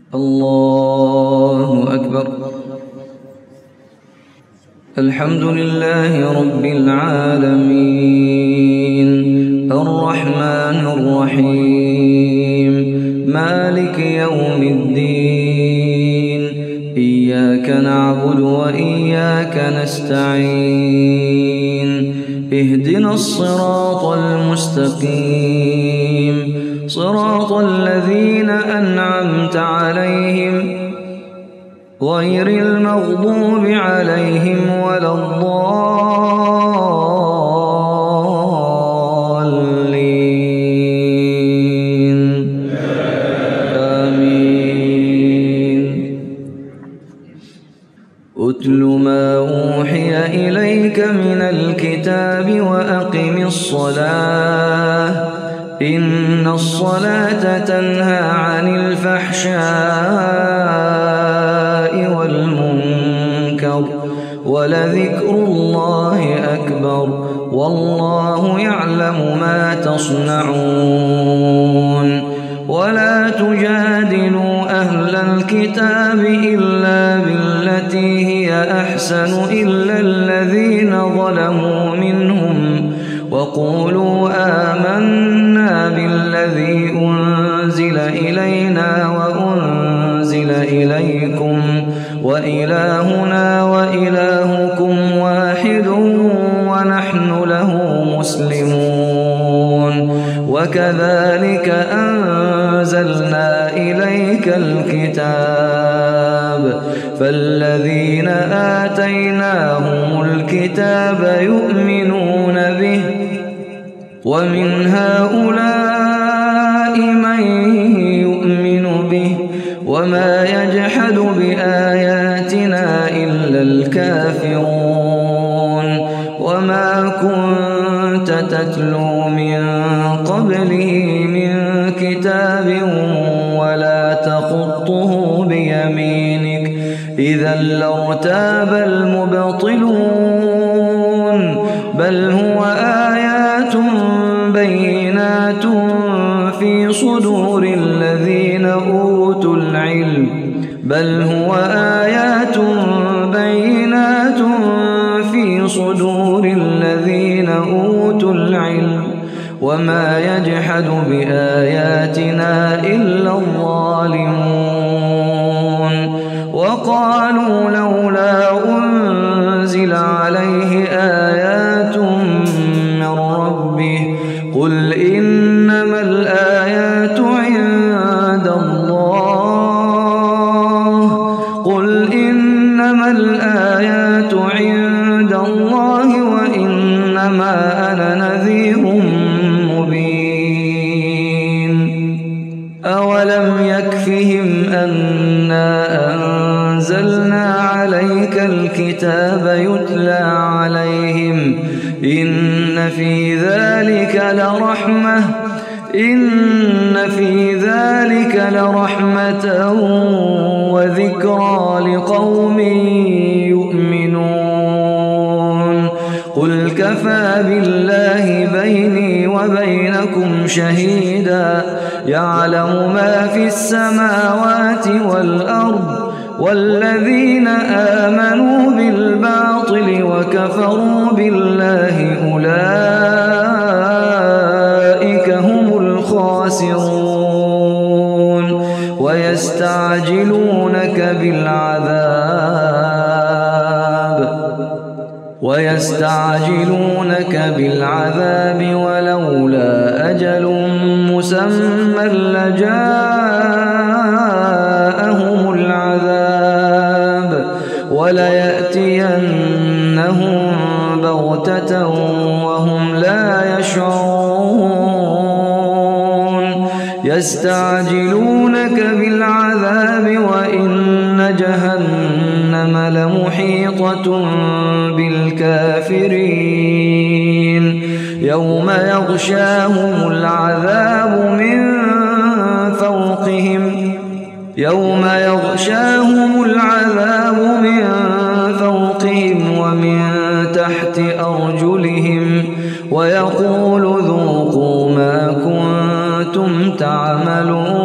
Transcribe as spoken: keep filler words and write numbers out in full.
الله أكبر. الحمد لله رب العالمين الرحمن الرحيم مالك يوم الدين إياك نعبد وإياك نستعين اهدنا الصراط المستقيم صراط الذين أنعمت عليهم غير المغضوب عليهم ولا الضالين آمين. أتل ما أوحي إليك من الكتاب وأقم الصلاة إن الصلاة تنهى عن الفحشاء والمنكر ولذكر الله أكبر والله يعلم ما تصنعون. ولا تجادلوا أهل الكتاب إلا بالتي هي أحسن إلا الذين ظلموا منهم وقولوا آمنا بالذي أنزل إلينا وأنزل إليكم وإلهنا وإلهكم واحد ونحن له مسلمون. وكذلك أنزلنا إليك الكتاب فالذين آتيناهم الكتاب يؤمنون به ومن هؤلاء من يؤمن به وما يجحد بآياتنا إلا الكافرون. وما كنت تتلو من قبله من كتاب ولا تخطه بيمينك إذا لارتاب المبطلون بل هو آيات بينات في صدور الذين أوتوا العلم بل هو آيات بينات في صدور الذين أوتوا العلم وما يجحد بآياتنا إلا الظالمون. وقالوا لولا أنزل عليه آيات من ربه قل إنما الآيات عند الله قل إنما الآيات عند الله وإنما أنا نذير مبين. أولم يكفهم أنا أنزلنا عليك الكتاب يتلى عليهم إن في ذلك لرحمة إن في ذلك لرحمة وذكرى لقوم يؤمنون. قل كفى بالله بيني وبينكم شهيدا يعلم ما في السماوات والأرض والذين آمنوا بالباطل وكفروا بالله أولئك هم الخاسرون. ويستعجلونك بالعذاب ويستعجلونك بالعذاب ولولا أجل مسمى لجاءهم العذاب وليأتينهم بغتة وهم لا يشعرون. يستعجلونك بالعذاب وإن جهنم لمحيطة بالكافرين يوم يغشاهم العذاب من فوقهم يوم يغشاهم العذاب من فوقهم ومن تحت أرجلهم ويقول ذوقوا ما كنتم تعملون.